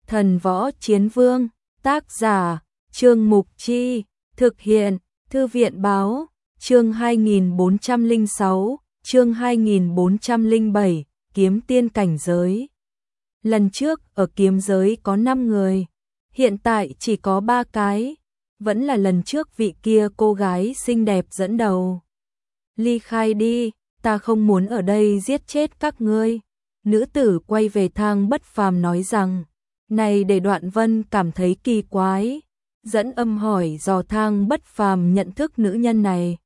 Thần Võ Chiến Vương, tác giả, Trương Mục Chi, thực hiện, Thư viện Báo, chương 2406, chương 2407, kiếm tiên cảnh giới. Lần trước ở kiếm giới có 5 người, hiện tại chỉ có 3 cái, vẫn là lần trước vị kia cô gái xinh đẹp dẫn đầu. Ly khai đi, ta không muốn ở đây giết chết các ngươi. Nữ tử quay về Thang Bất Phàm nói rằng, này để Đoạn Vân cảm thấy kỳ quái, dẫn âm hỏi dò Thang Bất Phàm nhận thức nữ nhân này.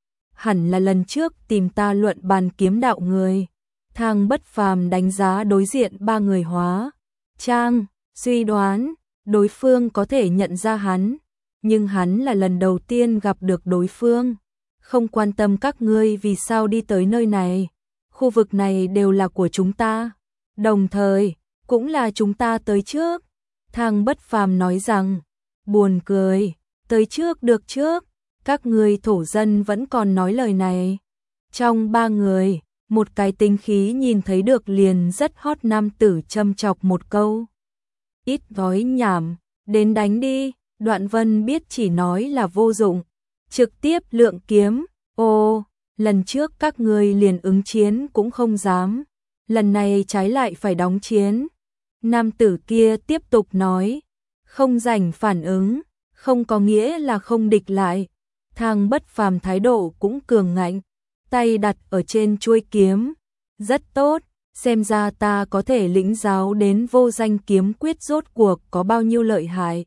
Hẳn là lần trước tìm ta luận bàn kiếm đạo người. Thang Bất Phàm đánh giá đối diện 3 người hóa trang, suy đoán đối phương có thể nhận ra hắn, nhưng hắn là lần đầu tiên gặp được đối phương. Không quan tâm các ngươi vì sao đi tới nơi này, khu vực này đều là của chúng ta, đồng thời cũng là chúng ta tới trước. Thang Bất Phàm nói rằng, buồn cười, tới trước được trước, các ngươi thổ dân vẫn còn nói lời này. Trong 3 người, một cái tinh khí nhìn thấy được liền rất hot nam tử châm chọc một câu. Ít nói nhảm, đến đánh đi. Đoạn Vân biết chỉ nói là vô dụng, trực tiếp lượng kiếm. Ô, lần trước các ngươi liền ứng chiến cũng không dám, lần này trái lại phải đóng chiến. Nam tử kia tiếp tục nói, không rảnh phản ứng, không có nghĩa là không địch lại. Thang Bất Phàm thái độ cũng cường ngạnh, tay đặt ở trên chuôi kiếm. Rất tốt, xem ra ta có thể lĩnh giáo đến vô danh kiếm quyết rốt cuộc có bao nhiêu lợi hại.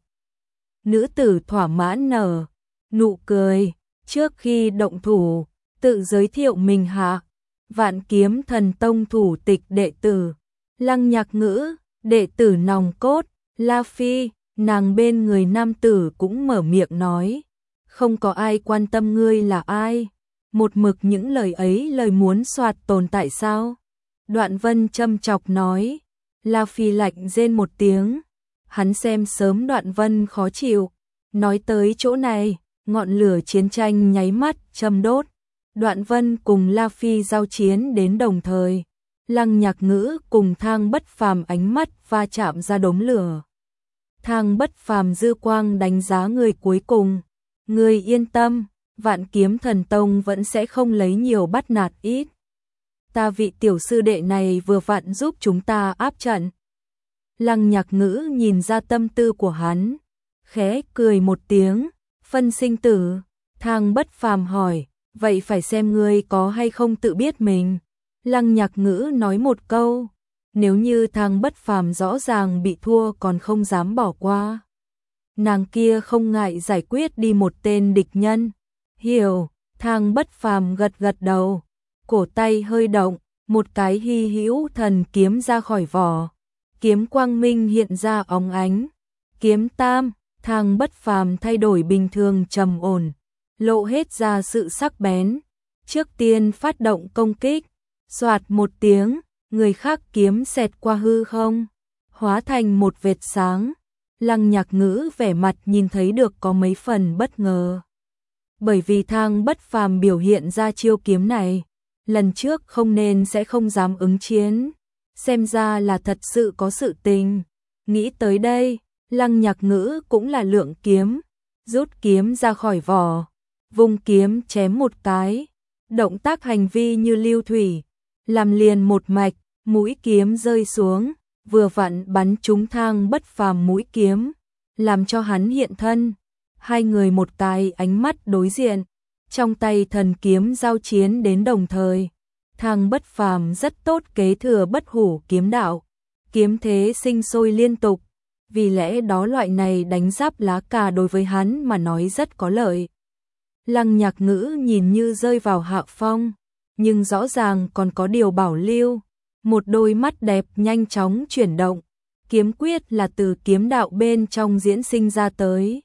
Nữ tử thỏa mãn nở nụ cười, trước khi động thủ, tự giới thiệu mình hạ. Vạn Kiếm Thần Tông thủ tịch đệ tử, Lăng Nhạc Ngữ, đệ tử nòng cốt, La Phi. Nàng bên người nam tử cũng mở miệng nói, không có ai quan tâm ngươi là ai, một mực những lời ấy lời muốn soạt tồn tại sao? Đoạn Vân châm chọc nói. La Phi lạnh rên một tiếng, hắn xem sớm Đoạn Vân khó chịu, nói tới chỗ này, ngọn lửa chiến tranh nháy mắt châm đốt. Đoạn Vân cùng La Phi giao chiến đến đồng thời, Lăng Nhạc Ngữ cùng Thang Bất Phàm ánh mắt va chạm ra đốm lửa. Thang Bất Phàm dư quang đánh giá người cuối cùng, người yên tâm, Vạn Kiếm Thần Tông vẫn sẽ không lấy nhiều bắt nạt ít. Ta vị tiểu sư đệ này vừa vặn giúp chúng ta áp trận. Lăng Nhạc Ngữ nhìn ra tâm tư của hắn, khẽ cười một tiếng, phân sinh tử. Thang Bất Phàm hỏi, vậy phải xem ngươi có hay không tự biết mình. Lăng Nhạc Ngữ nói một câu, nếu như Thang Bất Phàm rõ ràng bị thua còn không dám bỏ qua, nàng kia không ngại giải quyết đi một tên địch nhân. Hiểu. Thang Bất Phàm gật gật đầu, cổ tay hơi động, một cái hy hữu thần kiếm ra khỏi vỏ, kiếm quang minh hiện ra óng ánh. Kiếm tam. Thang Bất Phàm thay đổi bình thường trầm ổn, lộ hết ra sự sắc bén. Trước tiên phát động công kích, xoạt một tiếng, người khác kiếm xẹt qua hư không, hóa thành một vệt sáng. Lăng Nhạc Ngữ vẻ mặt nhìn thấy được có mấy phần bất ngờ, bởi vì Thang Bất Phàm biểu hiện ra chiêu kiếm này, lần trước không nên sẽ không dám ứng chiến, xem ra là thật sự có sự tình. Nghĩ tới đây, Lăng Nhạc Ngữ cũng là lượng kiếm, rút kiếm ra khỏi vỏ, vung kiếm chém một cái, động tác hành vi như lưu thủy, làm liền một mạch, mũi kiếm rơi xuống, vừa vặn bắn trúng Thang Bất Phàm mũi kiếm, làm cho hắn hiện thân. Hai người một cái ánh mắt đối diện, trong tay thần kiếm giao chiến đến đồng thời. Thang Bất Phàm rất tốt kế thừa bất hủ kiếm đạo, kiếm thế sinh sôi liên tục, vì lẽ đó loại này đánh giáp lá cà đối với hắn mà nói rất có lợi. Lăng Nhạc Ngữ nhìn như rơi vào hạ phong, nhưng rõ ràng còn có điều bảo lưu, một đôi mắt đẹp nhanh chóng chuyển động, kiếm quyết là từ kiếm đạo bên trong diễn sinh ra tới.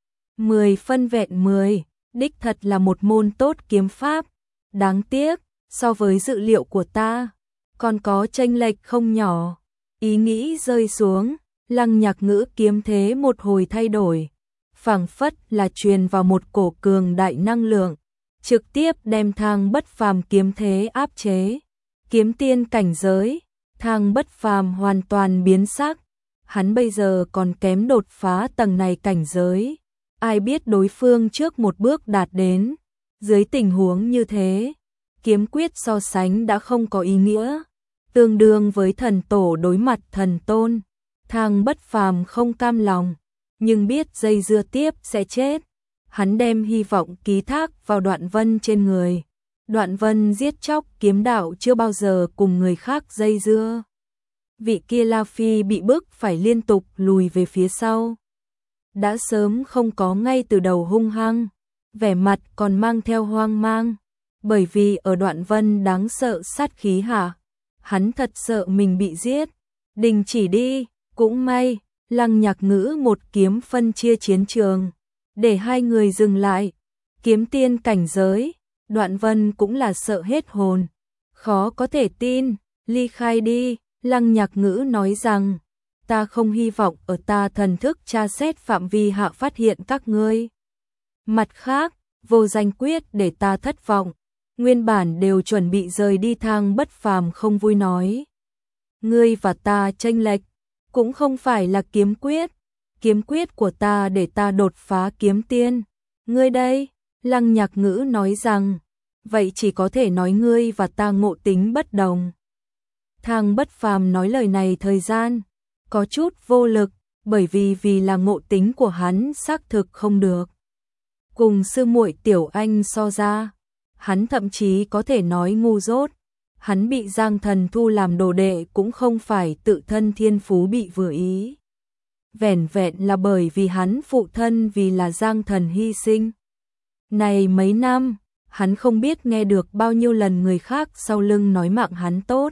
10 phân vẹn 10, đích thật là một môn tốt kiếm pháp, đáng tiếc, so với dự liệu của ta, còn có chênh lệch không nhỏ. Ý nghĩ rơi xuống, Lăng Nhạc Ngữ kiếm thế một hồi thay đổi, phảng phất là truyền vào một cổ cường đại năng lượng, trực tiếp đem Thang Bất Phàm kiếm thế áp chế. Kiếm tiên cảnh giới, Thang Bất Phàm hoàn toàn biến sắc, hắn bây giờ còn kém đột phá tầng này cảnh giới. Ai biết đối phương trước một bước đạt đến. Dưới tình huống như thế, kiếm quyết so sánh đã không có ý nghĩa. Tương đương với thần tổ đối mặt thần tôn. Thang Bất Phàm không cam lòng, nhưng biết dây dưa tiếp sẽ chết. Hắn đem hy vọng ký thác vào Đoạn Vân trên người. Đoạn Vân giết chóc kiếm đạo chưa bao giờ cùng người khác dây dưa. Vị kia La Phi bị bức phải liên tục lùi về phía sau. Đã sớm không có ngay từ đầu hung hăng, vẻ mặt còn mang theo hoang mang. Bởi vì ở Đoạn Vân đáng sợ sát khí hạ, hắn thật sợ mình bị giết. Đình chỉ đi, cũng may, Lăng Nhạc Ngữ một kiếm phân chia chiến trường, để hai người dừng lại. Kiếm tiên cảnh giới, Đoạn Vân cũng là sợ hết hồn. Khó có thể tin, ly khai đi, Lăng Nhạc Ngữ nói rằng, ta không hy vọng ở ta thần thức tra xét phạm vi hạ phát hiện các ngươi. Mặt khác, vô danh quyết để ta thất vọng. Nguyên bản đều chuẩn bị rời đi. Thang Bất Phàm không vui nói. Ngươi và ta chênh lệch, cũng không phải là kiếm quyết. Kiếm quyết của ta để ta đột phá kiếm tiên. Ngươi đây, Lăng Nhạc Ngữ nói rằng, vậy chỉ có thể nói ngươi và ta ngộ tính bất đồng. Thang Bất Phàm nói lời này thời gian có chút vô lực, bởi vì là ngộ tính của hắn xác thực không được. Cùng sư muội Tiểu Anh so ra, hắn thậm chí có thể nói ngu dốt. Hắn bị Giang Thần thu làm đồ đệ cũng không phải tự thân thiên phú bị vừa ý. Vẻn vẹn là bởi vì hắn phụ thân vì là Giang Thần hy sinh. Này mấy năm, hắn không biết nghe được bao nhiêu lần người khác sau lưng nói mạng hắn tốt.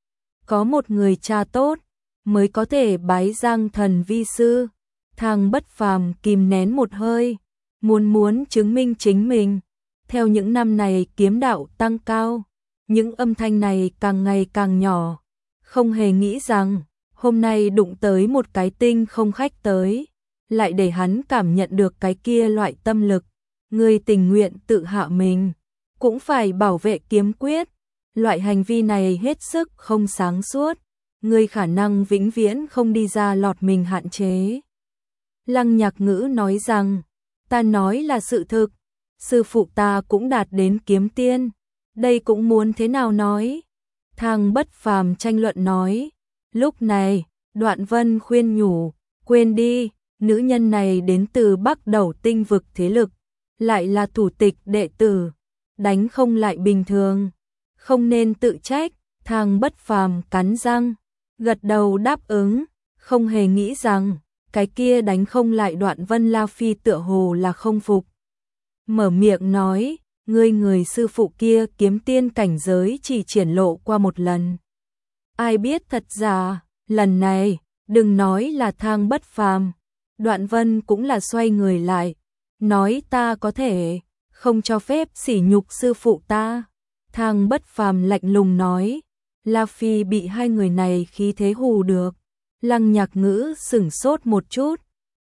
Có một người cha tốt, mới có thể bái Giang Thần vi sư. Thang Bất Phàm kìm nén một hơi, muốn chứng minh chính mình. Theo những năm này kiếm đạo tăng cao, những âm thanh này càng ngày càng nhỏ. Không hề nghĩ rằng, hôm nay đụng tới một cái tinh không khách tới, lại để hắn cảm nhận được cái kia loại tâm lực. Người tình nguyện tự hạ mình, cũng phải bảo vệ kiếm quyết. Loại hành vi này hết sức không sáng suốt. Người khả năng vĩnh viễn không đi ra lọt mình hạn chế. Lăng Nhạc Ngữ nói rằng, ta nói là sự thực. Sư phụ ta cũng đạt đến kiếm tiên. Đây cũng muốn thế nào nói. Thang Bất Phàm tranh luận nói. Lúc này, Đoạn Vân khuyên nhủ, quên đi, nữ nhân này đến từ Bắc Đầu tinh vực thế lực, lại là thủ tịch đệ tử, đánh không lại bình thường, không nên tự trách. Thang Bất Phàm cắn răng, gật đầu đáp ứng, không hề nghĩ rằng, cái kia đánh không lại Đoạn Vân La Phi tựa hồ là không phục. Mở miệng nói, người sư phụ kia kiếm tiên cảnh giới chỉ triển lộ qua một lần. Ai biết thật giả, lần này, đừng nói là Thang Bất Phàm, Đoạn Vân cũng là xoay người lại, nói ta có thể, không cho phép sỉ nhục sư phụ ta. Thang Bất Phàm lạnh lùng nói, La Phi bị hai người này khí thế hù được. Lăng Nhạc Ngữ sửng sốt một chút,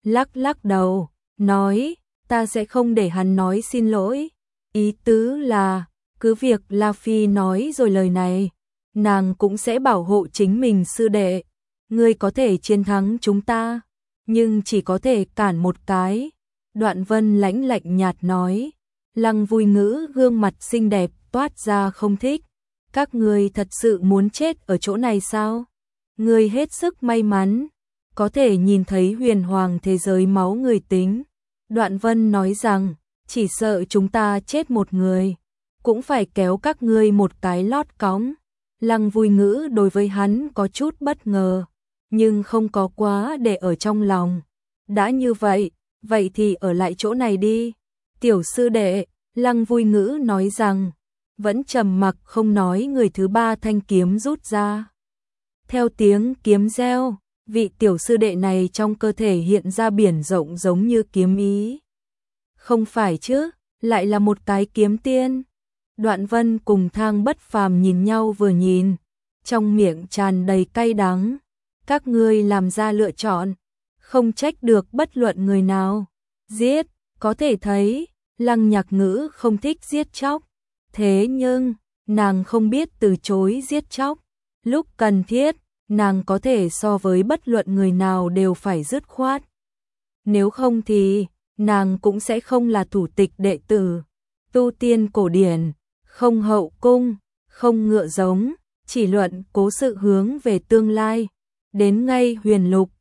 lắc đầu, nói, ta sẽ không để hắn nói xin lỗi. Ý tứ là, cứ việc La Phi nói rồi lời này, nàng cũng sẽ bảo hộ chính mình sư đệ. Ngươi có thể chiến thắng chúng ta, nhưng chỉ có thể cản một cái. Đoạn Vân lãnh lạnh nhạt nói. Lăng Vui Ngữ gương mặt xinh đẹp toát ra không thích. Các ngươi thật sự muốn chết ở chỗ này sao? Ngươi hết sức may mắn, có thể nhìn thấy huyền hoàng thế giới máu người tính. Đoạn Vân nói rằng, chỉ sợ chúng ta chết một người, cũng phải kéo các ngươi một cái lót cõng. Lăng Vui Ngữ đối với hắn có chút bất ngờ, nhưng không có quá để ở trong lòng. Đã như vậy, vậy thì ở lại chỗ này đi. Tiểu sư đệ, Lăng Vui Ngữ nói rằng, vẫn trầm mặc không nói. Người thứ ba thanh kiếm rút ra. Theo tiếng kiếm reo, vị tiểu sư đệ này trong cơ thể hiện ra biển rộng giống như kiếm ý. Không phải chứ, lại là một cái kiếm tiên. Đoạn Vân cùng Thang Bất Phàm nhìn nhau vừa nhìn, trong miệng tràn đầy cay đắng. Các ngươi làm ra lựa chọn, không trách được bất luận người nào. Giết, có thể thấy, Lăng Nhạc Ngữ không thích giết chóc. Thế nhưng, nàng không biết từ chối giết chóc. Lúc cần thiết, nàng có thể so với bất luận người nào đều phải dứt khoát. Nếu không thì, nàng cũng sẽ không là thủ tịch đệ tử. Tu tiên cổ điển, không hậu cung, không ngựa giống, chỉ luận cố sự hướng về tương lai. Đến ngay huyền lục,